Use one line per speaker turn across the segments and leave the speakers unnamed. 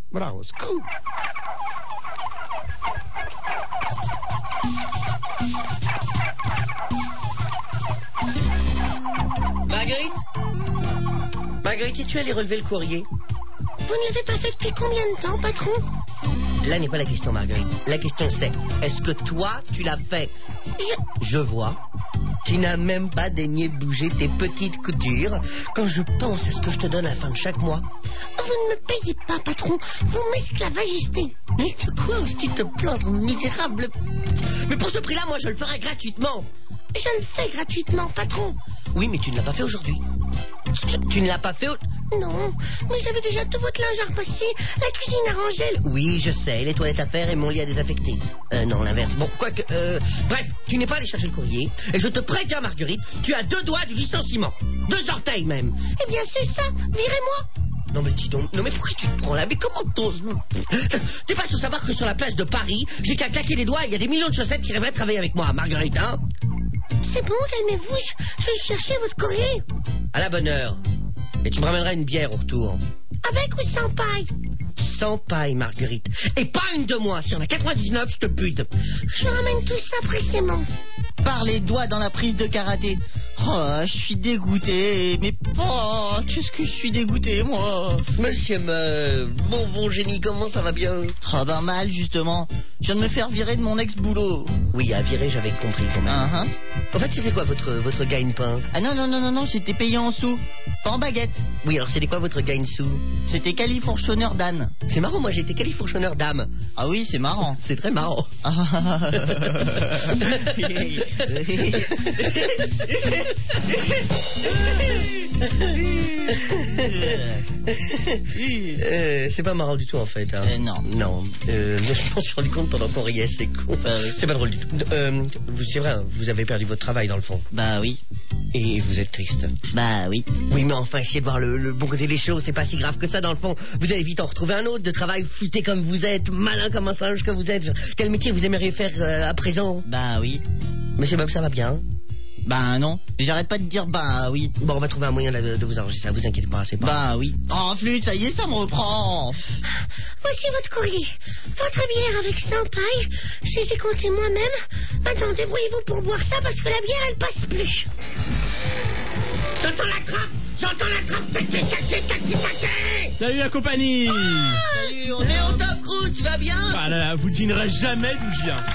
Bravo, scoop.
Marguerite, es-tu allée relever le courrier?
Vous ne l'avez pas fait depuis combien de temps, patron?
Là n'est pas la question, Marguerite. La question c'est, est-ce que toi, tu l'as fait? Je vois. Tu n'as même pas daigné bouger tes petites coutures quand je pense à ce que je te donne à la fin de chaque mois.
Vous ne me payez pas, patron. Vous m'esclavagistez.
Mais de quoi oses-tu te plaindre, misérable? Mais pour ce prix-là, moi, je le ferai gratuitement.
Je le fais gratuitement, patron.
Oui, mais tu ne l'as pas fait aujourd'hui. Tu ne l'as pas fait
Non, mais j'avais déjà tout votre linge à repasser, la cuisine à ranger.
Oui, je sais, les toilettes à faire et mon lit à désaffecter. Non, l'inverse. Bon, quoique... Bref, tu n'es pas allé chercher le courrier. Et je te préviens, Marguerite, tu as 2 doigts du licenciement. 2 orteils même.
Eh bien, c'est ça. Virez-moi.
Non, mais dis donc... Non, mais pourquoi tu te prends là? Mais comment t'oses? T'es pas sans savoir que sur la plage de Paris, j'ai qu'à claquer les doigts et il y a des millions de chaussettes qui rêveraient de travailler avec moi, Marguerite, hein?
C'est bon, calmez-vous. Je vais chercher votre courrier.
À la bonne heure. Et tu me ramèneras une bière au retour.
Avec ou sans paille?
Sans paille, Marguerite. Et pas une de moi. Si on a 99, je te bute.
Je ramène tout ça pressément.
Par les doigts dans la prise de karaté. Oh, je suis dégoûté. Mais qu'est-ce que je suis dégoûté, moi.
Monsieur mon bon génie, comment ça va bien?
Oh, ben mal, justement. Je viens de me faire virer de mon ex-boulot.
Oui, à virer, j'avais compris quand même. En fait, c'était quoi votre gagne-pain?
Ah non, j'étais payé en sous. Pas en baguette.
Oui, alors c'était quoi votre gagne-sous?
C'était califourchonneur d'âne.
C'est marrant, moi j'ai été califourchonneur d'âme.
Ah oui, c'est marrant.
C'est très marrant. C'est pas marrant du tout en fait. Hein.
Non.
Je m'en suis rendu compte pendant qu'on riait, c'est con. C'est pas drôle du tout. C'est vrai, vous avez perdu votre travail dans le fond.
Bah oui.
Et vous êtes triste.
Bah oui.
Oui, mais enfin, essayez de voir le bon côté des choses. C'est pas si grave que ça dans le fond. Vous allez vite en retrouver un autre de travail, futé comme vous êtes, malin comme un singe que vous êtes. Quel métier vous aimeriez faire à présent?
Bah oui.
Monsieur Bob, ça va bien?
Bah non, j'arrête pas de dire bah oui.
Bon, on va trouver un moyen de vous enregistrer, ça vous inquiétez pas, c'est pas...
Bah oui. Oh flûte, ça y est, ça me reprend.
Voici votre courrier. Votre bière avec 100 pailles. Je les ai comptées moi-même. Maintenant, débrouillez-vous pour boire ça parce que la bière, elle passe plus.
J'entends la trappe.
Salut la compagnie.
Salut, on est au top, Cruz, tu vas bien?
Ah là, vous devinerez jamais d'où je viens.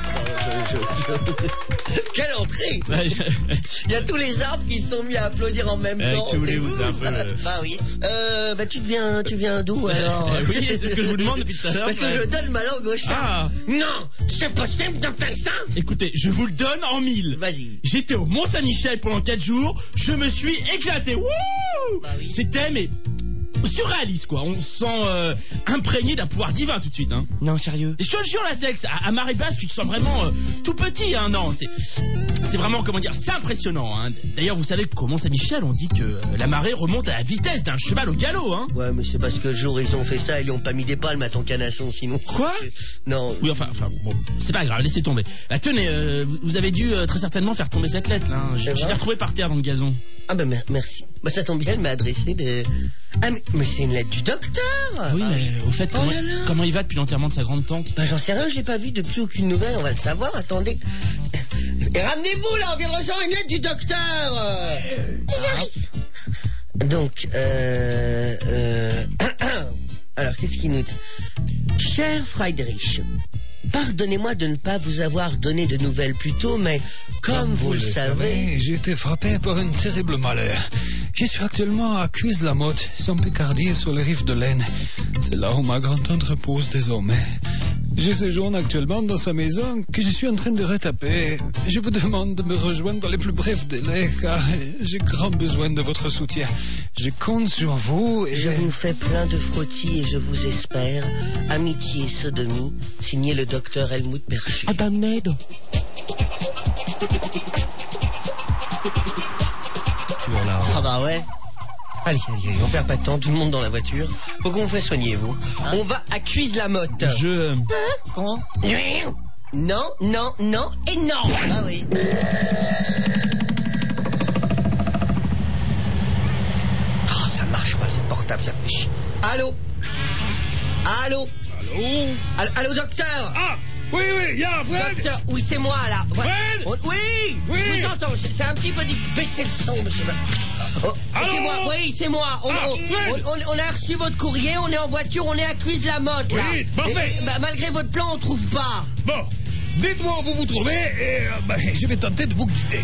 Quelle entrée. Il y a tous les arbres qui se sont mis à applaudir en même temps.
Que voulez-vous, c'est un peu...
Bah oui. Tu viens d'où alors?
Oui, c'est ce que je vous demande depuis tout à l'heure.
Parce que je donne ma langue au chat.
Ah.
Non, c'est possible de faire ça?
Écoutez, je vous le donne en 1000.
Vas-y.
J'étais au Mont-Saint-Michel pendant 4 jours. Je me suis éclaté. Wouh!
Bah oui.
C'était mais surréaliste quoi. On se sent imprégné d'un pouvoir divin tout de suite. Hein.
Non, sérieux.
Je te le jure, Latex, à marée basse, tu te sens vraiment tout petit. Hein. Non, c'est vraiment, comment dire, c'est impressionnant. Hein. D'ailleurs, vous savez qu'au Mont-Saint-Michel, on dit que la marée remonte à la vitesse d'un cheval au galop. Hein.
Ouais, mais c'est parce que le jour ils ont fait ça, ils lui ont pas mis des palmes à ton canasson, sinon...
Quoi?
Non.
Oui, enfin, bon, c'est pas grave, laissez tomber. Bah, tenez, vous avez dû très certainement faire tomber cette lettre, là. Hein. Je l'ai retrouvée par terre dans le gazon.
Ah ben merci. Bah ça tombe bien, elle m'a adressé des... Ah mais c'est une lettre du docteur.
Oui, mais au fait, comment il va depuis l'enterrement de sa grande tante?
Bah j'en sais rien, je l'ai pas vu depuis aucune nouvelle, on va le savoir, attendez. Et ramenez-vous là, on vient de recevoir une lettre du docteur. J'arrive. Donc, alors qu'est-ce qu'il nous dit? Cher Friedrich, pardonnez-moi de ne pas vous avoir donné de nouvelles plus tôt, mais comme vous le savez...
J'ai été frappé par un terrible malheur. Je suis actuellement à Cuise-la-Motte, en Picardie, sur les rives de l'Aisne. C'est là où ma grand-tante repose désormais. Je séjourne actuellement dans sa maison que je suis en train de retaper. Je vous demande de me rejoindre dans les plus brefs délais, car j'ai grand besoin de votre soutien. Je compte sur vous et...
Je vous fais plein de frottis et je vous espère. Amitié et sodomie, signé le docteur Helmut Perchu.
Adamned.
Voilà.
Ah bah ouais.
Allez, on perd pas de temps, tout le monde dans la voiture. Faut qu'on vous fasse soigner, vous. On va à Cuise-la-Motte.
Comment?
Non, et non.
Ah oui.
Oh, ça marche pas, c'est portable, ça fait chier. Allô? Allô?
Allô?
Allô, docteur?
Ah, oui, il y a Fred.
Docteur, oui, c'est moi, là.
Fred?
Oui,
Oui.
je vous entends. C'est un petit peu difficile. Baissez le son, monsieur.
Allô?
C'est moi, oui, c'est moi.
Fred.
On a reçu votre courrier, on est en voiture, on est à Cuise-la-Motte, là.
Oui, parfait.
Et, malgré votre plan, on trouve pas.
Bon, dites-moi où vous vous trouvez et je vais tenter de vous guider.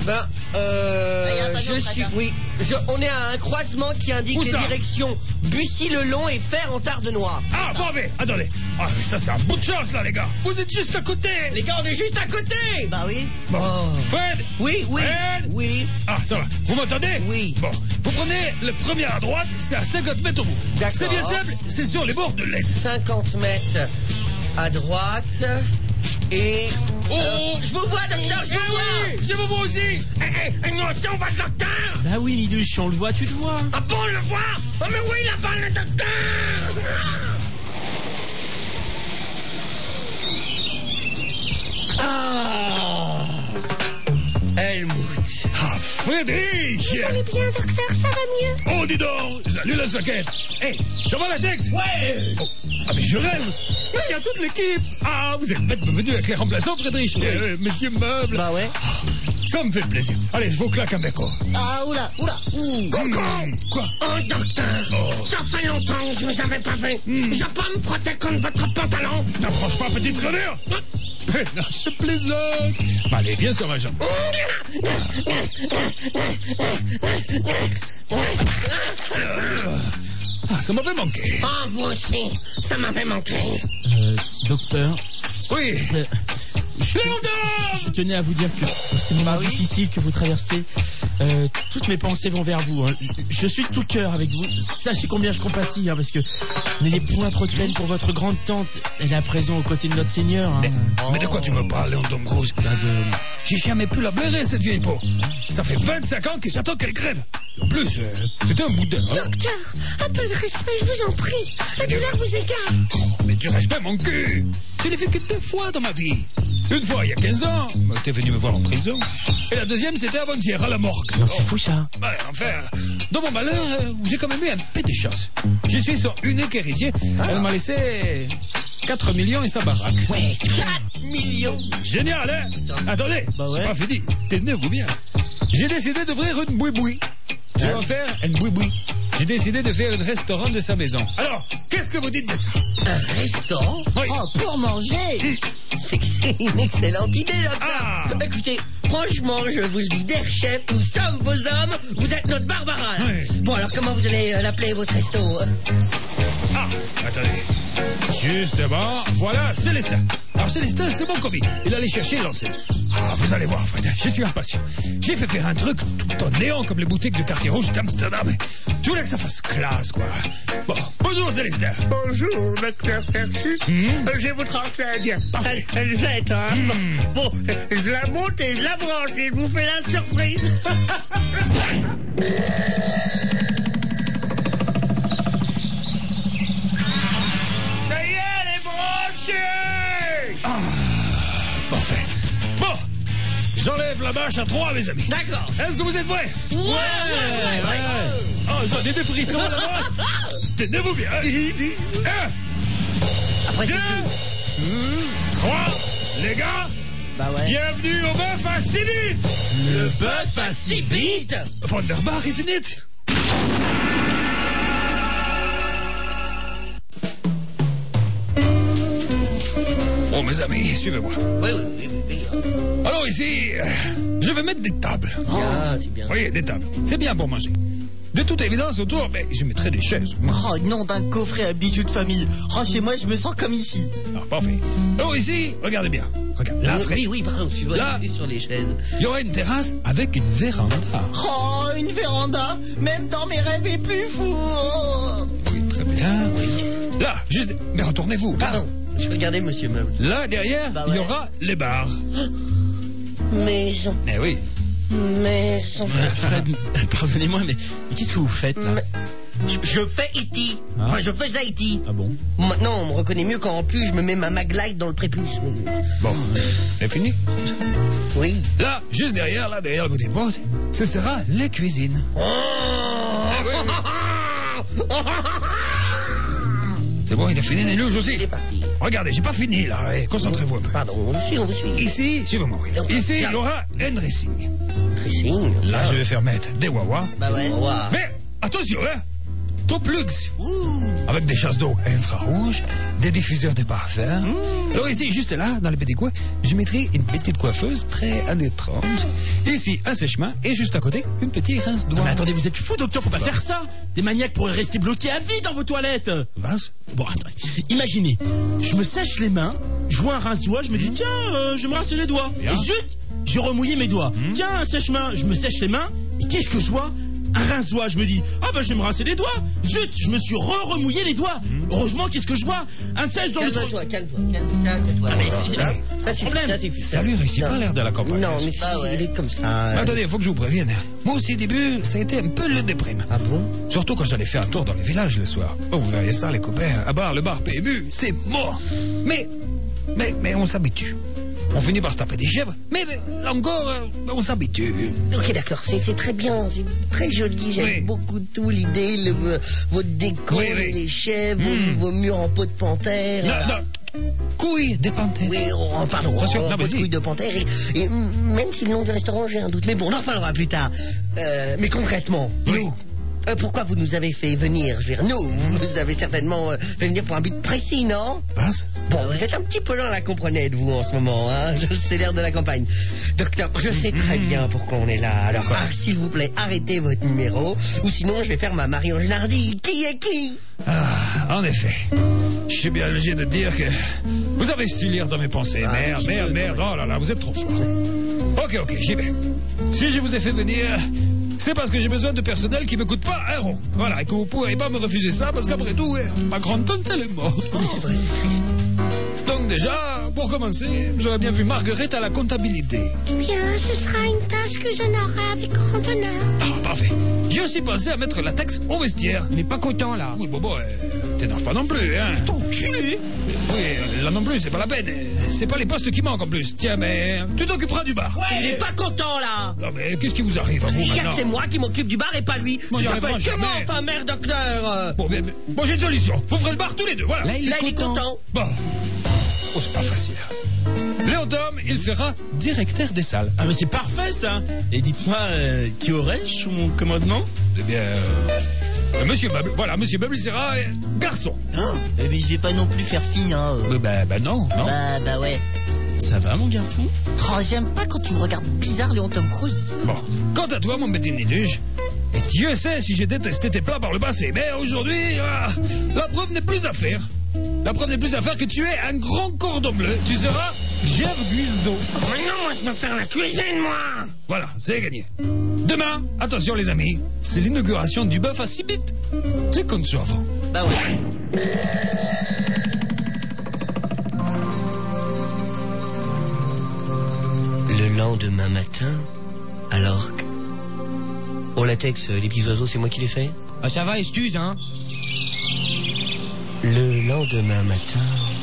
On est à un croisement qui indique
Où
les
ça?
directions Bussy-le-Long et Fer en Tardenois.
Ah, bon, mais attendez. Ah, mais ça, c'est un bout de chance, là, les gars. Vous êtes juste à côté.
Les gars, on est juste à côté.
Bah oui.
Bon, Fred.
Oui,
Fred.
oui.
Ah, ça va. Vous m'entendez?
Oui.
Bon, vous prenez le premier à droite, c'est à 50 mètres au bout.
D'accord.
C'est bien simple, c'est sur les bords de l'Est.
50 mètres à droite et... je vous vois, docteur, je vous vois.
Oui, je vous vois aussi.
Nous aussi, on voit le docteur.
Bah oui, Luche, on le voit, tu le vois.
Ah bon, on le voit. Oh mais oui, là-bas, le docteur. Ah, Helmut.
Ah, Frédéric.
Vous allez bien, docteur, ça va mieux?
Oh, dis donc, salut la soquette. Hey, ça va la Tex?
Ouais.
Oh, ah, mais je rêve. Il y a toute l'équipe. Ah, vous êtes bête venu avec les remplaçants, Frédéric. Messieurs meubles.
Bah ouais.
Ça me fait plaisir. Allez, je vous claque un béco.
Ah, oula.
Quoi?
Oh, docteur, ça fait longtemps que je vous avais pas vu. Je peux me frotter contre votre pantalon?
T'approches pas, petite grenure. Non, je plaisante. Bah, allez, viens sur ma jambe. Ah, ça m'avait manqué.
Ah, vous aussi, ça m'avait manqué.
Docteur,
Oui.
je tenais à vous dire que ces moments difficiles que vous traversez, toutes mes pensées vont vers vous. Hein. Je suis de tout cœur avec vous. Sachez combien je compatis, hein, parce que n'ayez point trop de peine pour votre grande tante. Elle est à présent aux côtés de notre Seigneur. Hein.
Mais de quoi tu me parles, Léon Tom Cruise? J'ai jamais pu la blairer, cette vieille peau. Ça fait 25 ans que j'attends qu'elle crève. En plus, c'était un bout d'œuf.
Docteur, un peu de respect, je vous en prie. La douleur vous égare.
Oh, mais du respect, mon cul. Je l'ai vu que 2 fois dans ma vie. Une fois, il y a 15 ans, t'es venu me voir en prison. Et la deuxième, c'était avant-hier, à la morgue.
Non, c'est fou ça.
Ouais, enfin, dans mon malheur, j'ai quand même eu un peu de chance. Je suis son unique héritier. Elle m'a laissé 4 millions et sa baraque.
Ouais, 4 millions.
Génial, hein? Attendez,
Bah ouais.
c'est pas fini. Tenez-vous bien. J'ai décidé d'ouvrir une boui-boui. Je vais en faire une boui-boui. J'ai décidé de faire un restaurant de sa maison. Alors, qu'est-ce que vous dites de ça?
Un restaurant?
Oui.
Oh, pour manger.
C'est une excellente idée, docteur.
Ah.
Écoutez, franchement, je vous le dis, der chef, nous sommes vos hommes, vous êtes notre Barbara.
Oui.
Bon, alors comment vous allez l'appeler, votre resto?
Ah, attendez. Justement, voilà Célestin. Alors Célestin, c'est mon commis. Il allait chercher l'enseigne. Ah, vous allez voir, Fred, je suis impatient. J'ai fait faire un truc tout en néant comme les boutiques de quartier rouge d'Amsterdam. Je voulais que ça fasse classe, quoi. Bon, bonjour Célestin.
Bonjour, docteur Perçu. Je vous renseigne. Elle jette, hein. Bon, je la monte et je la branche et je vous fais la surprise. Ça y est, elle est branchée.
Ah, parfait. Bon, j'enlève la bâche à 3, mes amis.
D'accord.
Est-ce que vous êtes prêts?
Ouais.
Oh, j'en ai des frissons là-bas. Tenez-vous bien. 1,
Après,
2,
c'est tout.
3, les gars.
Bah ouais.
Bienvenue au bœuf à 6 bits.
Le bœuf à 6 bits.
Wunderbar, isn't it? Bon, mes amis, suivez-moi.
Oui.
Alors ici, je vais mettre des tables.
Ah, c'est bien.
Oui, des tables. C'est bien pour manger. De toute évidence, autour, mais je mettrai des chaises.
Oh, nom d'un coffret à bijoux de famille. Oh, chez moi, je me sens comme ici.
Ah, parfait. Alors ici, regardez bien. Regarde, là, Fred.
Oui, pardon, je dois
Là.
rester sur les chaises.
Il y aura une terrasse avec une véranda.
Oh, une véranda. Même dans mes rêves les plus fous. Oh.
Oui, très bien. Là, juste... Mais retournez-vous. Là.
Pardon, je regardais Monsieur Meuble.
Là, derrière,
Bah
il y
ouais.
aura les bars.
Maison,
Eh oui.
maison.
Fred, pardonnez-moi, mais qu'est-ce que vous faites là?
Je fais E.T.
Ah.
Enfin, je faisais E.T.
Ah bon?
Maintenant, on me reconnaît mieux quand en plus je me mets ma maglite dans le prépuce.
Bon, c'est fini.
Oui.
Là, juste derrière, là, derrière le bout des portes, ce sera la cuisine.
Oh.
Ah, oui, oui. C'est bon, il est fini, les luges aussi.
Il est parti.
Regardez, j'ai pas fini là. Eh, concentrez-vous un peu.
Pardon, on vous suit.
Ici, suivez-moi. Oui. Ici, il y aura un dressing.
Dressing.
Là, je vais faire mettre des wawas.
Bah ouais.
Mais attention, hein. Top luxe. Avec des chasses d'eau infrarouges, des diffuseurs de parfum. Alors ici, juste là, dans le petit coin, je mettrai une petite coiffeuse très années 30. Ici, un sèche-main et juste à côté, une petite rince-doigt.
Non, mais attendez, vous êtes fou, docteur, faut pas faire ça. Des maniaques pourraient rester bloqués à vie dans vos toilettes.
Vas.
Bon, attendez. Imaginez, je me sèche les mains, je vois un rince-doigt, je me dis, tiens, je vais me rincer les doigts.
Bien.
Et zut, j'ai remouillé mes doigts. Tiens, un sèche-main, je me sèche les mains, et qu'est-ce que je vois? Un rince-doigt, je me dis, ah ben je vais me rincer les doigts. Zut, je me suis remouillé les doigts. Heureusement, qu'est-ce que je vois? Un sèche dans le trou.
Calme-toi.
Ah, mais
Ça suffit.
Ça lui réussit pas l'air de la campagne.
Non, mais il est comme ça.
Attendez, il faut que je vous prévienne. Moi aussi, au début, ça a été un peu le déprime.
Ah bon?
Surtout quand j'allais faire un tour dans les villages le soir. Oh, vous verriez ça, les copains. À part le bar PMU, c'est mort. Mais on s'habitue. On finit par se taper des chèvres, mais là encore, on s'habitue.
Ok, d'accord, c'est très bien, c'est très joli, j'aime beaucoup tout, l'idée, votre déco, les chèvres, vos murs en peau de panthère.
Non, couilles de panthère.
Oui, pardon,
Attention, non,
votre couille de panthère, et même si le nom du restaurant, j'ai un doute, mais bon, on en reparlera plus tard. Mais concrètement, nous... pourquoi vous nous avez fait venir? Je veux dire, nous, vous avez certainement fait venir pour un but précis, non?
Passe.
Bon, vous êtes un petit peu lent à la comprenette, vous, en ce moment, hein? C'est l'air de la campagne. Docteur, je sais très bien pourquoi on est là. Alors, s'il vous plaît, arrêtez votre numéro, ou sinon je vais faire ma Marie-Ange Nardi. Qui est qui?
Ah, en effet. Je suis bien obligé de dire que vous avez su lire dans mes pensées. Merde. Oh là là, vous êtes trop fort. Ok, j'y vais. Si je vous ai fait venir... c'est parce que j'ai besoin de personnel qui ne me coûte pas un rond. Voilà, et que vous ne pourrez pas me refuser ça, parce qu'après tout, ma grande-tante, elle est morte.
C'est vrai, c'est triste.
Donc déjà, pour commencer, j'aurais bien vu Marguerite à la comptabilité.
Bien, ce sera une tâche que j'honorerai avec grand honneur.
Ah, parfait. J'ai aussi pensé à mettre la taxe au vestiaire.
Il n'est pas content, là.
Oui, bon, t'énerve pas non plus, hein.
T'enculé.
Oui, là non plus, c'est pas la peine. C'est pas les postes qui manquent en plus. Tiens, mais tu t'occuperas du bar.
Ouais. Il est pas content, là.
Non, mais qu'est-ce qui vous arrive à vous maintenant?
C'est moi qui m'occupe du bar et pas lui.
Bon,
Ça peut être que moi, enfin, mère, docteur.
Bon, j'ai une solution. Vous ferez le bar tous les deux, voilà.
Là, il est content.
Bon. Oh, c'est pas facile. Léon Tom, il fera directeur des salles.
Ah, mais c'est parfait, ça. Et dites-moi, qui aurais-je sous mon commandement?
Eh bien, Monsieur Bubble, voilà, Monsieur Bubble sera garçon.
Mais je vais pas non plus faire fille, hein.
Non.
Bah ouais.
Ça va, mon garçon?
Oh, j'aime pas quand tu me regardes bizarre, Léon Tom Cruise.
Bon, quant à toi, mon petit Ninuche, et Dieu sait si j'ai détesté tes plats par le passé, mais aujourd'hui, la preuve n'est plus à faire. La preuve n'est plus à faire que tu es un grand cordon bleu. Tu seras Jeff Guizdo.
Mais non, moi, je veux faire la cuisine, moi.
Voilà, c'est gagné. Demain, attention les amis, c'est l'inauguration du bœuf à 6 bits. C'est comme ça avant.
Bah ouais.
Le lendemain matin, alors que... Oh, latex, les petits oiseaux, c'est moi qui les fais?
Ah, ça va, excuse, hein.
Le lendemain matin...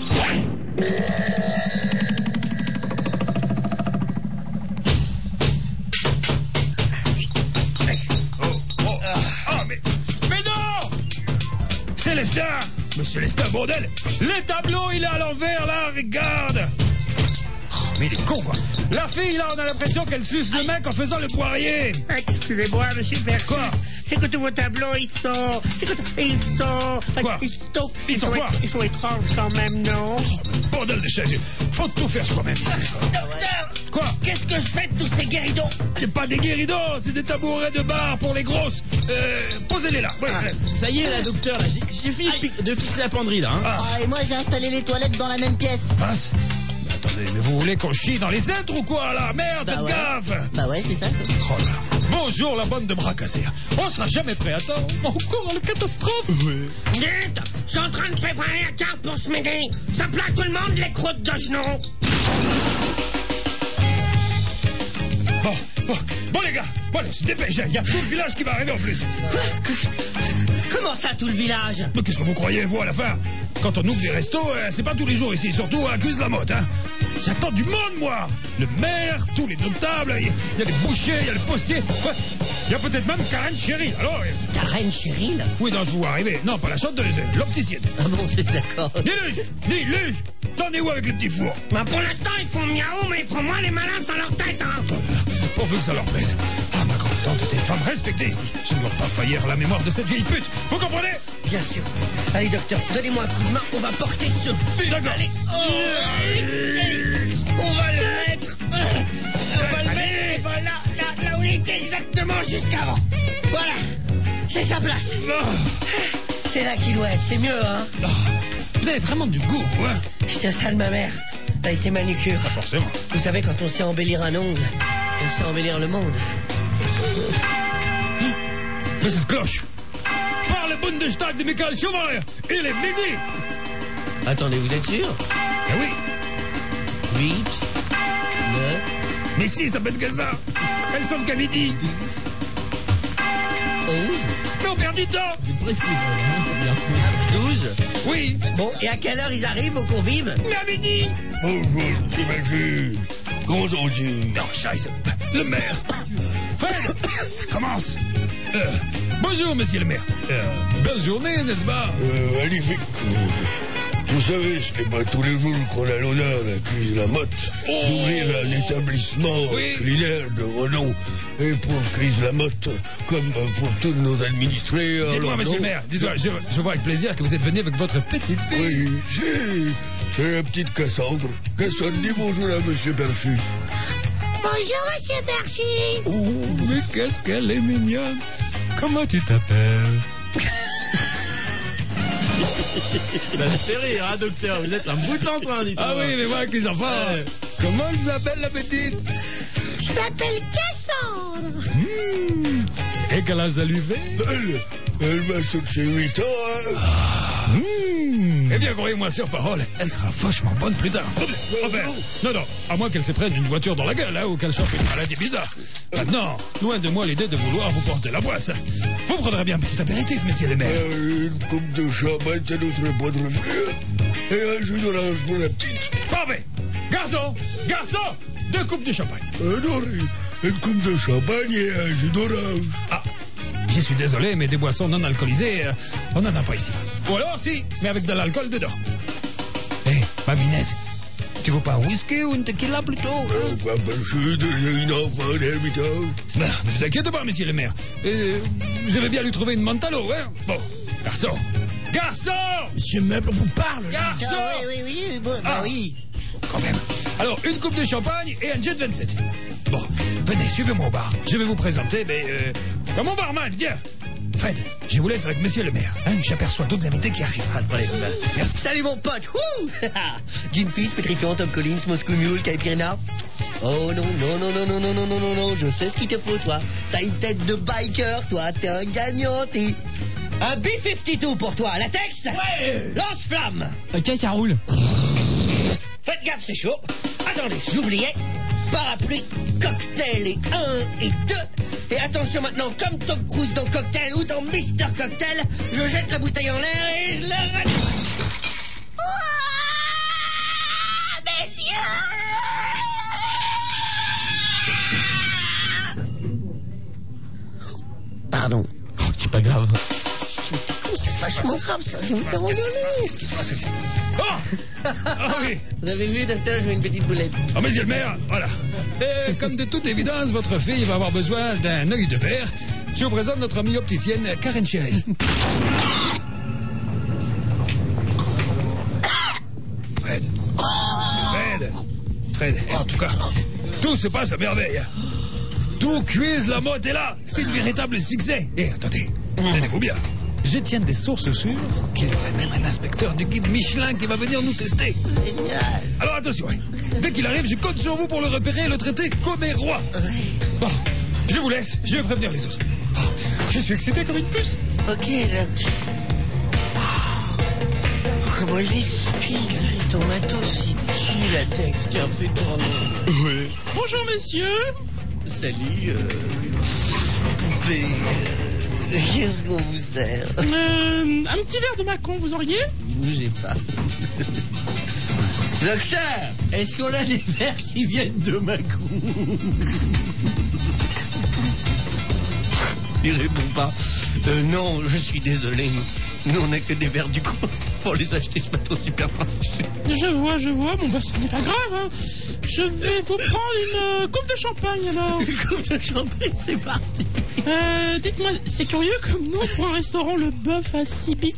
Mais non! Célestin! Mais Célestin, bordel! Le tableau, il est à l'envers, là, regarde! Mais il est con, quoi! La fille, là, on a l'impression qu'elle suce le mec en faisant le poirier!
Excusez-moi, monsieur Berger.
Quoi?
C'est que tous vos tableaux, ils sont...
Quoi?
Ils sont étranges quand même, non?
Bordel de chaise! Faut tout faire soi-même ici.
Docteur!
Quoi?
Qu'est-ce que je fais de tous ces guéridons?
C'est pas des guéridons, c'est des tabourets de bar pour les grosses. Posez-les là. Ouais,
Ça y est, là, docteur, là, j'ai fini de fixer la penderie, là, hein.
Ah, et moi j'ai installé les toilettes dans la même pièce.
Passe. Mais attendez, mais vous voulez qu'on chie dans les êtres ou quoi, là? Merde, faites gaffe!
Bah ouais, c'est ça.
Oh là. Bonjour, la bande de bras cassés. On sera jamais prêt à temps. Encore la catastrophe.
Dites, je suis en train de préparer la carte pour ce midi. Ça plaît à tout le monde, les croûtes de genoux.
Bon les gars, voilà, se dépêche, il y a tout le village qui va arriver en plus.
Comment ça, tout le village?
Mais qu'est-ce que vous croyez, vous, à la fin? Quand on ouvre des restos, c'est pas tous les jours ici, surtout à Cuise-la-Motte, hein. J'attends du monde, moi. Le maire, tous les notables, il y a les bouchers, il y a le postier. Ouais, il y a peut-être même Karen Chéri, alors...
reine Cheryl?
Oui, non, je vous vois arriver. Non, pas la chanteuse, l'opticienne.
Ah bon, c'est d'accord.
Dis, Luge, t'en es où avec les petits fours?
Bah, pour l'instant, ils font miaou, mais ils feront moins les malins dans leur tête, hein.
Pourvu que ça leur plaise. Ah, ma grande-tante était une femme respectée ici. Je ne dois pas faillir à la mémoire de cette vieille pute. Vous comprenez?
Bien sûr. Allez, docteur, donnez-moi un coup de main, on va porter ce fil.
D'accord.
Allez.
On va le mettre. On va le mettre là où il était exactement jusqu'avant. Voilà. C'est sa place.
C'est là qu'il doit être, c'est mieux, hein.
Oh, vous avez vraiment du goût, vous, hein?
Je tiens ça de ma mère. Elle a été manucure.
Pas forcément.
Vous savez, quand on sait embellir un ongle, on sait embellir le monde.
Mrs. Cloche, par le Bundestag de Michael Schumacher, il est midi.
Attendez, vous êtes sûr?
Ah oui.
8, 9,
Mais si, ça peut être que ça. Elles sont qu'à midi.
10, 11,
Mais on perd du temps.
C'est précis, hein, bien sûr.
12.
Oui,
Bon, et à quelle heure ils arrivent aux convives?
mais à midi.
Bonjour, monsieur. Comment on dit?
Non, scheiße. Le maire. Fred, ça commence. Bonjour, monsieur le maire. Belle journée, n'est-ce pas?
Magnifique. Vous savez, ce n'est pas tous les jours qu'on a l'honneur d'accuser la motte d'ouvrir un établissement culinaire de renom. Et pour Chris Lamotte, comme pour tous nos administrés...
Dites-moi, monsieur le maire, dites-moi, je vois avec plaisir que vous êtes venu avec votre petite fille.
Oui, c'est la petite Cassandre. Cassandre, dis bonjour à monsieur Perchu.
Bonjour, monsieur Perchu.
Oh, mais qu'est-ce qu'elle est mignonne. Comment tu t'appelles?
Ça me fait rire, hein, docteur. Vous êtes un bout en train, dites-moi.
Ah oui, mais moi avec les enfants. Comment elle s'appelle, la petite?
Je m'appelle Cassandre.
Et quel âge elle lui fait?
Elle m'a cherché 8 ans, hein.
Eh bien, croyez-moi sur parole, elle sera vachement bonne plus tard. Enfin, non, à moins qu'elle se prenne une voiture dans la gueule, hein, ou qu'elle chope une maladie bizarre. Maintenant, loin de moi l'idée de vouloir vous porter la boisse. Vous prendrez bien un petit apéritif, messieurs les maires.
Une coupe de champagne, ça ne serait pas de refus. Et un jus d'orange pour la petite.
Parfait. Garçon, 2 coupes de champagne.
Non, une coupe de champagne et un jus d'orange.
Ah, je suis désolé, mais des boissons non alcoolisées, on n'en a pas ici. Ou alors, si, mais avec de l'alcool dedans. Hé, ma Vinesse, tu veux pas un whisky ou une tequila plutôt?
Enfin, Perchu, j'ai une enfant de 8 ans.
Ne vous inquiétez pas, monsieur le maire. Je vais bien lui trouver une Montalo, hein. Bon, garçon.
Monsieur Meuble, on vous parle.
Garçon.
Oui, bon, bah oui.
Quand même. Alors, une coupe de champagne et un jet 27. Bon, venez, suivez-moi au bar. Je vais vous présenter, comme mon barman, tiens. Fred, je vous laisse avec monsieur le maire. Hein, j'aperçois d'autres invités qui arrivent.
Pas de problème. Merci. Salut mon pote. Gin Fizz, pétrifiant, Tom Collins, Moscow Mule, Caipirinha. Oh non, je sais ce qu'il te faut, toi. T'as une tête de biker, toi. T'es un gagnant, t'es... Un B-52 pour toi, latex. Ouais. Lance-flamme.
Ok, ça roule.
Faites gaffe, c'est chaud. Attendez, j'oubliais. Parapluie, cocktail et 1 et 2. Et attention maintenant, comme Tom Cruise dans Cocktail ou dans Mr. Cocktail, je jette la bouteille en l'air et je la rallume. Pardon.
C'est pas grave.
C'est vachement grave, ça. Je vais me faire engueuler.
Qu'est-ce qui se passe? Oh! Ah oui!
Vous avez vu, docteur, je mets une petite boulette.
Oh, monsieur le maire, voilà. Et comme de toute évidence, votre fille va avoir besoin d'un œil de verre. Je vous présente notre amie opticienne, Karen Cherry. Fred, en tout cas, tout se passe à merveille. Tout cuise la motte est là. C'est une véritable succès. Et attendez, tenez-vous bien. Je tiens des sources sûres qu'il y aurait même un inspecteur du guide Michelin qui va venir nous tester.
Génial.
Alors attention, dès qu'il arrive, je compte sur vous pour le repérer et le traiter comme un roi. Bon, je vous laisse, je vais prévenir les autres. Oh, je suis excité comme une puce.
Ok, doc. Comment il explique ton matos, il tue la texte qui a fait tourner.
Oui. Bonjour, messieurs.
Salut, poupée. Qu'est-ce qu'on vous sert?
Un petit verre de Macon, vous auriez?
Bougez pas. Docteur, est-ce qu'on a des verres qui viennent de Macron? Il répond pas. Non, je suis désolé. Nous, on n'a que des verres du coup. Faut les acheter ce matin au supermarché.
Je vois. Bon, bah, ce n'est pas grave, hein. Je vais vous prendre une coupe de champagne, alors.
Une coupe de champagne, c'est parti.
Dites-moi, c'est curieux comme nom pour un restaurant, le bœuf à 6 bits.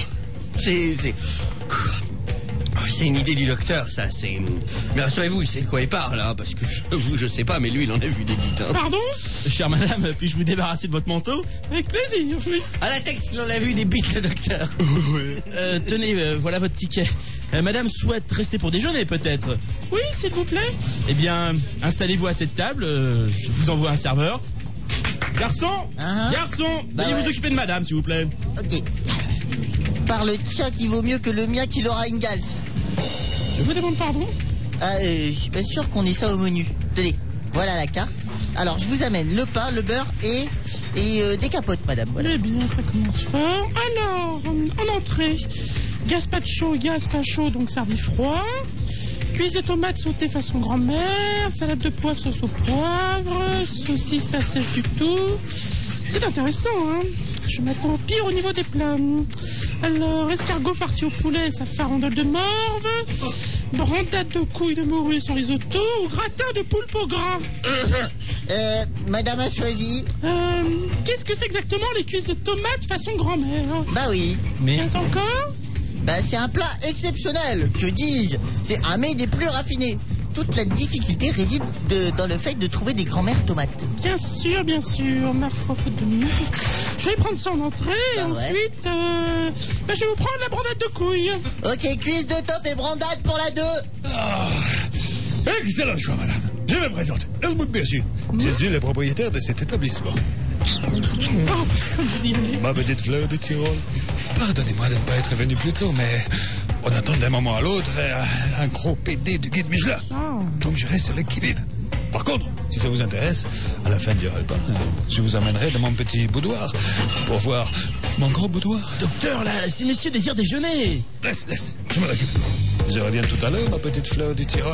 C'est une idée du docteur, ça, c'est... Mais rassurez-vous, il sait de quoi il parle, là, parce que je sais pas, mais lui, il en a vu des bits, hein.
Pardon ? Chère madame, puis-je vous débarrasser de votre manteau ? Avec plaisir, oui.
À la texte, il en a vu des bits, le docteur.
Tenez, voilà votre ticket. Madame souhaite rester pour déjeuner, peut-être ? Oui, s'il vous plaît. Eh bien, installez-vous à cette table, je vous envoie un serveur. Garçon, veuillez vous occuper de madame, s'il vous plaît.
Ok. Par le tien qui vaut mieux que le mien qui l'aura une galse.
Je vous demande pardon.
Je suis pas sûr qu'on ait ça au menu. Tenez, voilà la carte. Alors, je vous amène le pain, le beurre et des capotes, madame. Voilà.
Eh bien, ça commence fort. Alors, en entrée, gazpacho, donc servi froid. Cuisse de tomates sautées façon grand-mère. Salade de poivre sauce au poivre. Saucisse pas sèche du tout. C'est intéressant, hein. Je m'attends au pire au niveau des plats. Alors, escargot farci au poulet et sa farandole de morve. Brandade de couilles de morue et son risotto. Ou gratin de poulpe au gras.
Madame a choisi.
Qu'est-ce que c'est exactement les cuisses de tomates façon grand-mère ?
Bah oui.
Mais encore ?
Bah c'est un plat exceptionnel, que dis-je ? C'est un mets des plus raffinés. Toute la difficulté réside dans le fait de trouver des grand-mères tomates.
Bien sûr, ma foi, faute de mieux. Je vais prendre ça en entrée, et ensuite, je vais vous prendre la brandade de couilles.
Ok, cuisse de top et brandade pour la 2.
Excellent choix, madame. Je me présente, Helmut Birchi. Je suis le propriétaire de cet établissement.
Oh, vous y allez.
Ma petite fleur de Tyrol. Pardonnez-moi de ne pas être venu plus tôt, mais on attend d'un moment à l'autre un gros PD du guide Michelin. Donc je reste sur le qui-vive. Par contre, si ça vous intéresse, à la fin du repas, je vous amènerai dans mon petit boudoir pour voir mon gros boudoir.
Docteur, là, si monsieur désire déjeuner.
Laisse, je me occupe. Je reviens tout à l'heure, ma petite fleur du Tyrol.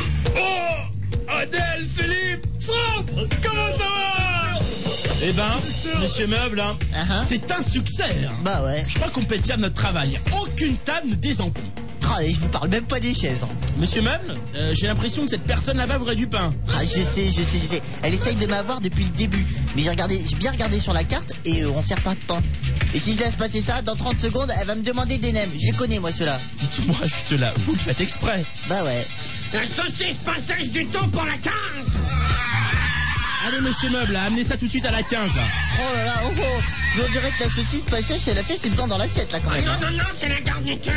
Oh, Adèle, Philippe, Franck, comment ça va?
Eh ben, monsieur Meuble, hein, c'est un succès. Hein.
Bah ouais.
Je crois qu'on peut dire notre travail. Aucune table ne désemplit.
Et je vous parle même pas des chaises. Hein.
Monsieur Meuble, j'ai l'impression que cette personne là-bas voudrait du pain.
Je sais. Elle essaye de m'avoir depuis le début. Mais j'ai bien regardé sur la carte et on sert pas de pain. Et si je laisse passer ça, dans 30 secondes, elle va me demander des nems. Je les connais, moi, ceux-là.
Dites-moi juste là, vous le faites exprès.
Bah ouais.
La saucisse pas sèche du tout pour la 15.
Allez, monsieur Meuble, amenez ça tout de suite à la 15. Là.
Oh là là, Mais on dirait que la saucisse pas sèche, elle a fait ses besoins dans l'assiette, là, quand même.
Non, c'est la garniture.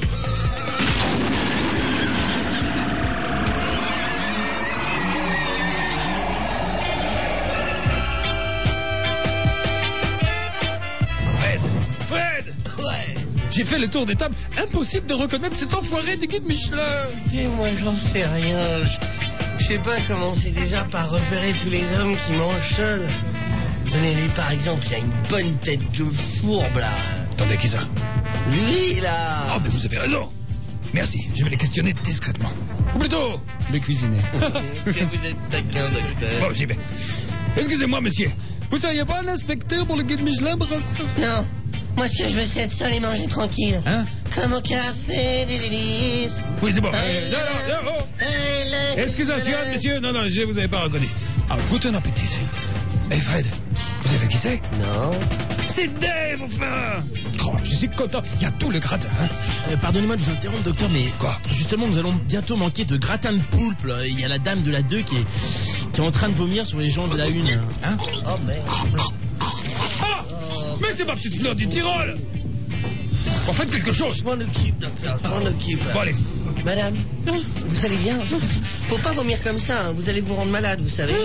Fred Ouais. J'ai fait le tour des tables. Impossible de reconnaître cet enfoiré du guide Michelin.
Et moi, j'en sais rien. Je sais pas comment c'est déjà par repérer tous les hommes qui mangent seuls. Tenez-lui, par exemple, il a une bonne tête de fourbe, là.
Attendez, qui ça?
Lui, là.
Oh, mais vous avez raison. Merci, je vais les questionner discrètement. Ou plutôt, les cuisiner.
Est-ce que vous êtes taquin, docteur?
Bon, j'y vais. Excusez-moi, monsieur. Vous seriez pas un inspecteur pour le guide Michelin, par hasard?
Non. Moi, ce que je veux, c'est être seul et manger tranquille.
Hein?
Comme au café des délices.
Oui, c'est bon. Excusez-moi, monsieur. Non, je vous avais pas reconnu. Alors, guten appétit. Hey, Fred, vous savez qui c'est?
Non.
C'est Dave, enfin. Oh, je suis content. Il y a tout le gratin. Hein?
Pardonnez-moi de vous interrompre, docteur, mais
quoi?
Justement, nous allons bientôt manquer de gratin de poulpe. Là. Il y a la dame de la 2 qui est en train de vomir sur les gens de la 1. Hein?
Oh, merde.
Ah! Mais c'est ma petite fleur du Tyrol. En faites quelque chose.
Je m'en occupe, docteur, je m'en occupe.
Bon, allez-y.
Madame, vous allez bien? Faut pas vomir comme ça, hein. Vous allez vous rendre malade, vous savez.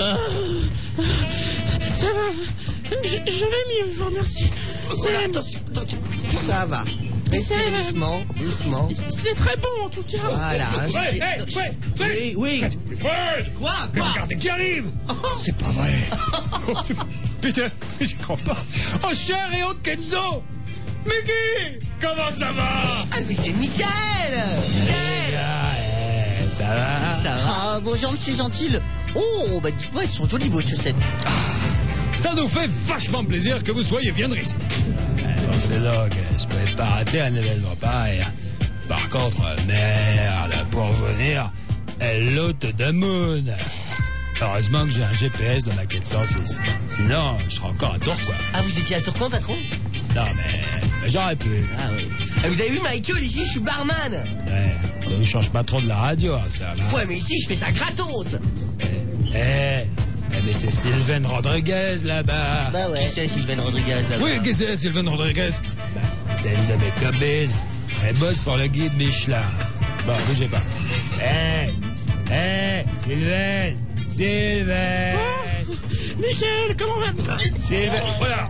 Ça va. Je vais mieux, je vous remercie.
Attention. Ça va. Respirez doucement.
C'est très bon, en tout cas.
Voilà.
Fred.
Oui.
Fred.
Quoi?
Mais regardez qui arrive. C'est pas vrai. Putain, j'y crois pas. Oh, Cher et oh, Kenzo. Mickey, comment ça va?
Ah, mais c'est Michael.
Ça va?
Ça va.
Bonjour, monsieur Gentil. Oh, bah dites-moi, elles sont jolies, vos chaussettes.
Ça nous fait vachement plaisir que vous soyez viendres ici. Alors c'est là que je pouvais pas rater un événement pareil. Par contre, merde, pour venir, l'hôte de Moon. Heureusement que j'ai un GPS dans ma quête sensée. Sinon, je serais encore à Tourcoing.
Ah, vous étiez à Tourcoing, patron?
Non, mais j'aurais pu.
Ah oui. Vous avez vu Michael, ici, je suis barman.
Ouais, ne change pas trop de la radio, hein, ça, là.
Ouais, mais ici, je fais ça gratos.
Mais c'est Sylvain Rodriguez, là-bas.
Bah ouais. Qui c'est, Sylvain Rodriguez, là-bas?
Oui, qui c'est, Sylvain Rodriguez? Bah, c'est une de mes copines. Elle bosse pour le guide Michelin. Bon, bougez pas. Sylvain! Sylvain!
Michael, comment va-t-il?
Sylvain, voilà.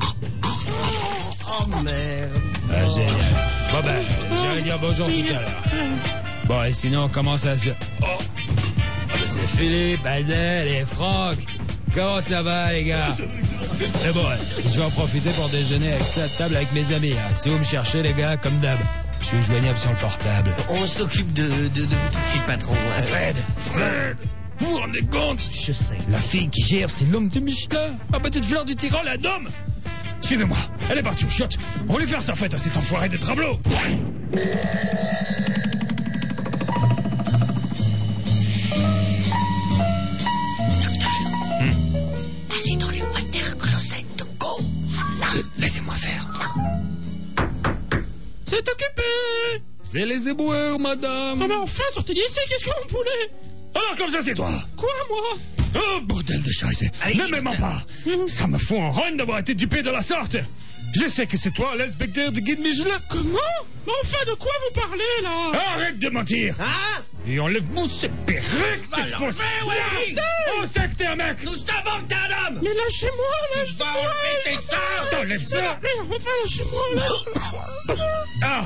Oh, merde.
Ah, génial. Bon, ben, j'irai dire bonjour tout à l'heure. Bon, et sinon, comment ça se fait? Oh! Ah, ben, c'est Philippe, Adèle et Franck. Comment ça va, les gars? C'est bon, je vais en profiter pour déjeuner avec ça à table avec mes amis. Hein. Si vous me cherchez, les gars, comme d'hab, je suis joignable sur le portable.
On s'occupe de vous tout de suite, patron.
Fred! Vous vous rendez compte?
Je sais.
La fille qui gère, c'est l'homme de Michelin. Ma petite fleur du Tyrol, la dôme. Suivez-moi. Elle est partie au chiottes. On va lui faire sa fête à cet enfoiré des travelots.
Allez dans les water closet de gauche, là.
Laissez-moi faire.
C'est occupé.
C'est les éboueurs, madame.
Oh, mais enfin, sortez d'ici, qu'est-ce que vous me voulez?
Alors comme ça, c'est toi.
Quoi, moi?
Oh, bordel de chaise. Ne m'aimant pas. Ça me fout en rogne d'avoir été dupé de la sorte. Je sais que c'est toi, l'inspecteur du guide Michelin.
Comment? Mais enfin, de quoi vous parlez, là?
Arrête de mentir.
Ah!
Et enlève-moi ces perruques, t'es faux. On sait que t'es un mec.
Nous savons que t'es un homme!
Mais lâchez-moi, lâchez-moi!
Va enlever tes seins!
T'enlèves ça.
Mais enfin, lâchez-moi, lâchez-moi!
Ah,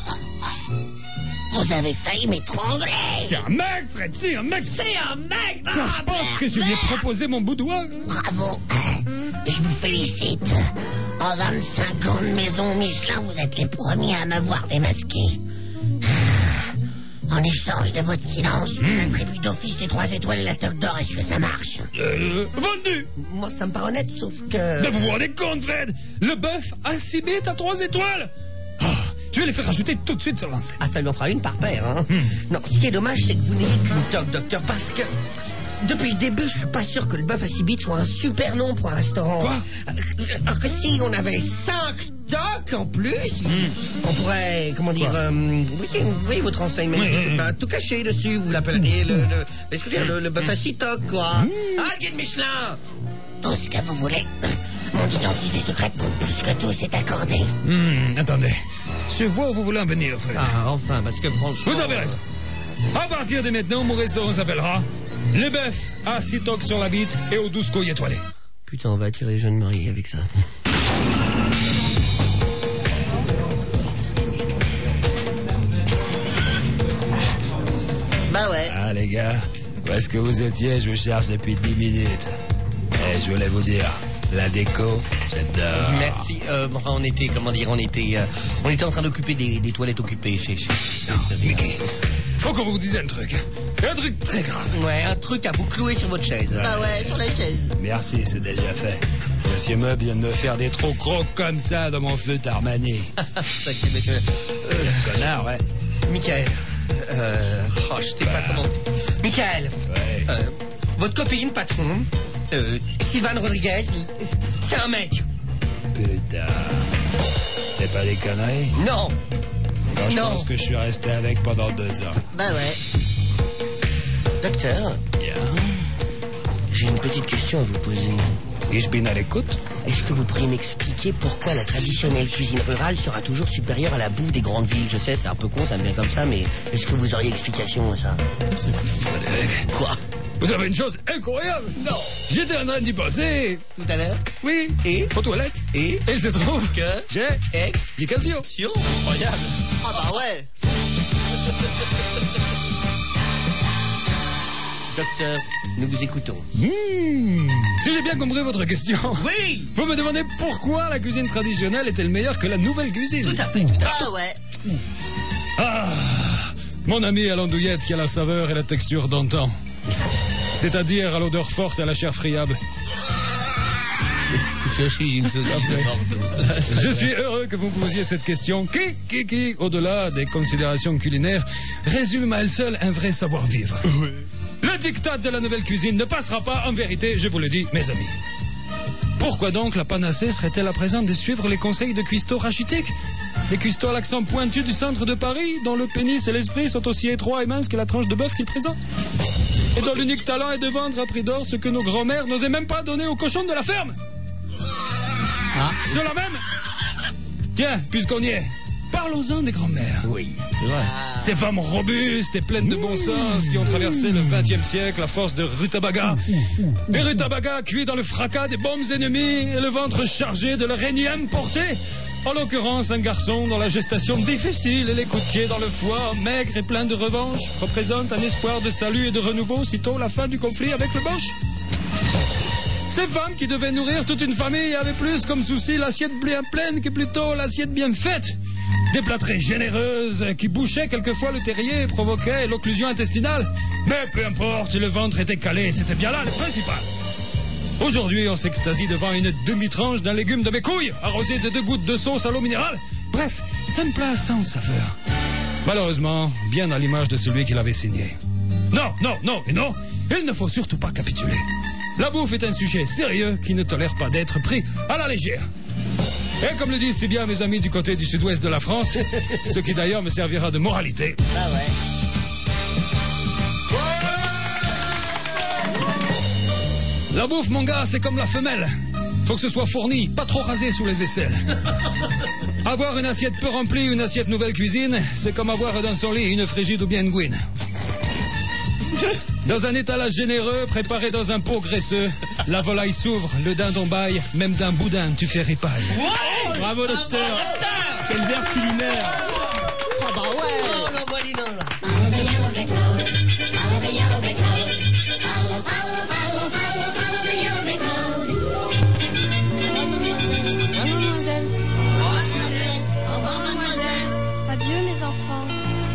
Vous avez failli m'étrangler.
c'est un mec, Fred, c'est un mec.
C'est un mec!
Quand je pense que je lui ai proposé mon boudoir.
Bravo. Je vous félicite. En 25 ans de maison Michelin, vous êtes les premiers à m'avoir démasqué. En échange de votre silence, je vous attribue d'office les 3 étoiles et la toque d'or. Est-ce que ça marche?
Vendu.
Moi, ça me paraît honnête, sauf que...
Mais vous vous rendez compte, Fred? Le bœuf a 6 bêtes à 3 étoiles. Ah, je vais les faire rajouter tout de suite sur l'enseigne.
Ah, ça lui en fera une par paire, hein. Non, ce qui est dommage, c'est que vous n'ayez qu'une toque, docteur, parce que... Depuis le début, je suis pas sûr que le bœuf à 6 bits soit un super nom pour un restaurant.
Quoi?
Alors que si on avait 5 toques en plus, on pourrait, comment dire, vous voyez votre enseigne, tout caché dessus, vous l'appelleriez est-ce que je veux dire, le bœuf à 6 toques, quoi. Ah, le guide Michelin!
Tout ce que vous voulez. Mon identité secrète compte plus que tout, c'est accordé.
Attendez. Je vois où vous voulez en venir, Fred.
Ah, enfin, parce que franchement...
Vous avez raison. À partir de maintenant, mon restaurant s'appellera Le Bœuf à 6 toques sur la bite et aux 12 couilles étoilées.
Putain, on va attirer les jeunes mariés avec ça.
Bah ouais.
Ah, les gars, où est-ce que vous étiez? Je vous cherche depuis 10 minutes. Et je voulais vous dire, la déco, j'adore.
Merci. Enfin, on était en train d'occuper des toilettes occupées chez...
Non, Mickey, faut qu'on vous dise un truc. Un truc très grave.
Ouais, un truc à vous clouer sur votre chaise.
Bah ouais, sur la chaise.
Merci, c'est déjà fait. Monsieur Meub vient de me faire des trous gros comme ça dans mon feu Armani.
Sacré monsieur.
Connard, ouais.
Michael. Je sais pas comment... Michael.
Ouais.
Votre copine, patron, Sylvain Rodriguez, c'est un mec.
Putain. C'est pas des conneries?
Non.
Moi, je
Non.
pense que je suis resté avec pendant 2 ans.
Bah ouais.
Docteur,
Bien.
j'ai une petite question à vous poser.
Ich bin à l'écoute.
Est-ce que vous pourriez m'expliquer pourquoi la traditionnelle cuisine rurale sera toujours supérieure à la bouffe des grandes villes? Je sais, c'est un peu con, ça devient comme ça, mais est-ce que vous auriez explication à ça?
C'est fou, Frédéric.
Quoi?
Vous avez une chose incroyable.
Non.
J'étais en train d'y passer.
Tout à l'heure?
Oui.
Et?
Aux toilettes.
Et?
Et il se trouve
Que?
j'ai explication.
Incroyable.
Ah bah ouais.
Docteur, nous vous écoutons.
Si j'ai bien compris votre question,
Oui!
vous me demandez pourquoi la cuisine traditionnelle est-elle meilleure que la nouvelle cuisine?
Tout à fait, tout à fait.
Ah ouais.
Ah, mon ami à l'andouillette qui a la saveur et la texture d'antan. C'est-à-dire à l'odeur forte et à la chair friable.
Ça, c'est une société de partout.
Je suis heureux que vous me posiez cette question qui, au-delà des considérations culinaires, résume à elle seule un vrai savoir-vivre.
Oui.
Le diktat de la nouvelle cuisine ne passera pas, en vérité, je vous le dis, mes amis. Pourquoi donc la panacée serait-elle à présent de suivre les conseils de cuistots rachitiques? Les cuistots à l'accent pointu du centre de Paris, dont le pénis et l'esprit sont aussi étroits et minces que la tranche de bœuf qu'ils présentent, et dont l'unique talent est de vendre à prix d'or ce que nos grands-mères n'osaient même pas donner aux cochons de la ferme. Cela même. Tiens, puisqu'on y est, parlons-en des grands-mères.
Oui.
Ces femmes robustes et pleines de bon sens qui ont traversé le XXe siècle à force de rutabaga. Des rutabagas cuits dans le fracas des bombes ennemies et le ventre chargé de leur énième portée. En l'occurrence, un garçon dont la gestation difficile et les coups de pied dans le foie, maigre et plein de revanche, représentent un espoir de salut et de renouveau sitôt la fin du conflit avec le Boche. Ces femmes qui devaient nourrir toute une famille avaient plus comme souci l'assiette bien pleine que plutôt l'assiette bien faite. Des plâtrées généreuses qui bouchaient quelquefois le terrier et provoquaient l'occlusion intestinale. Mais peu importe, le ventre était calé, c'était bien là le principal. Aujourd'hui, on s'extasie devant une demi-tranche d'un légume de mes couilles, arrosé de 2 gouttes de sauce à l'eau minérale. Bref, un plat sans saveur. Malheureusement, bien à l'image de celui qui l'avait signé. Non, il ne faut surtout pas capituler. La bouffe est un sujet sérieux qui ne tolère pas d'être pris à la légère. Et comme le disent si bien mes amis du côté du sud-ouest de la France, ce qui d'ailleurs me servira de moralité.
Ah ouais.
La bouffe, mon gars, c'est comme la femelle. Faut que ce soit fourni, pas trop rasé sous les aisselles. Avoir une assiette peu remplie, une assiette nouvelle cuisine, c'est comme avoir dans son lit une frigide ou bien une gouine. Dans un étalage généreux, préparé dans un pot graisseux, la volaille s'ouvre, le dindon baille, même d'un boudin, tu fais ripaille.
Ouais. Bravo, docteur. Quel verbe culinaire.
Ah bah ouais.
Oh, l'envoie-les-nous, là.
Mademoiselle. Au revoir, mademoiselle. Adieu, mes enfants.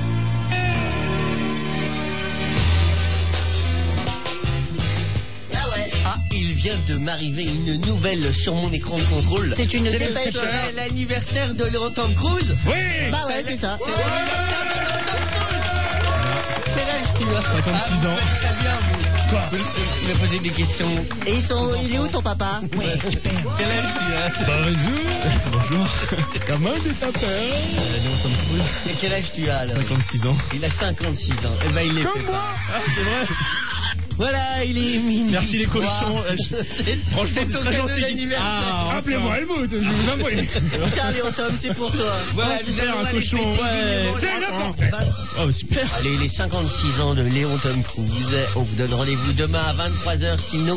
Ah, il vient de m'arriver une nouvelle sur mon écran de contrôle.
C'est une dépêche.
C'est l'anniversaire de Tom Cruise.
Oui.
Bah ouais, c'est ça.
C'est l'anniversaire de Tom Cruise. Quel âge tu as?
56 ans.
Très bien, vous.
Quoi?
Il m'a posé des questions.
Et il est où ton papa?
Quel âge tu as?
Bonjour.
Comment est ta peur?
Tom Cruise.
Et quel âge tu as, là?
56 ans.
Il a 56 ans. Eh ben, il est
Comme
fait
moi.
Ah, c'est vrai.
Voilà, il est mignon.
Merci les cochons. Franchement, c'est très gentil. Ah,
Appelez-moi Helmut, je vous en prie.
Tiens, Léon Tom, c'est pour toi.
Voilà,
Ah, super, un cochon. Ouais.
C'est n'importe quoi.
Oh, super.
Allez, les 56 ans de Léon Tom Cruise. On vous donne rendez-vous demain à 23h, sinon.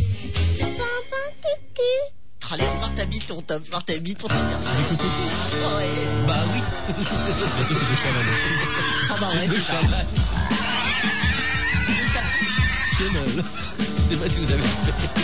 Allez, voir ta bite, Léon Tom, voir ta bite pour t'anniversaire. Ouais.
Bah oui.
Bientôt, c'est de Chavannes.
Ah bah ouais, c'est ça.
Je sais pas si vous avez fait.